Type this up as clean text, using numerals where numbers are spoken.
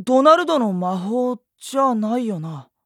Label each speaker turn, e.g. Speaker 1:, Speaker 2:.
Speaker 1: ドナルドの魔法じゃないよな。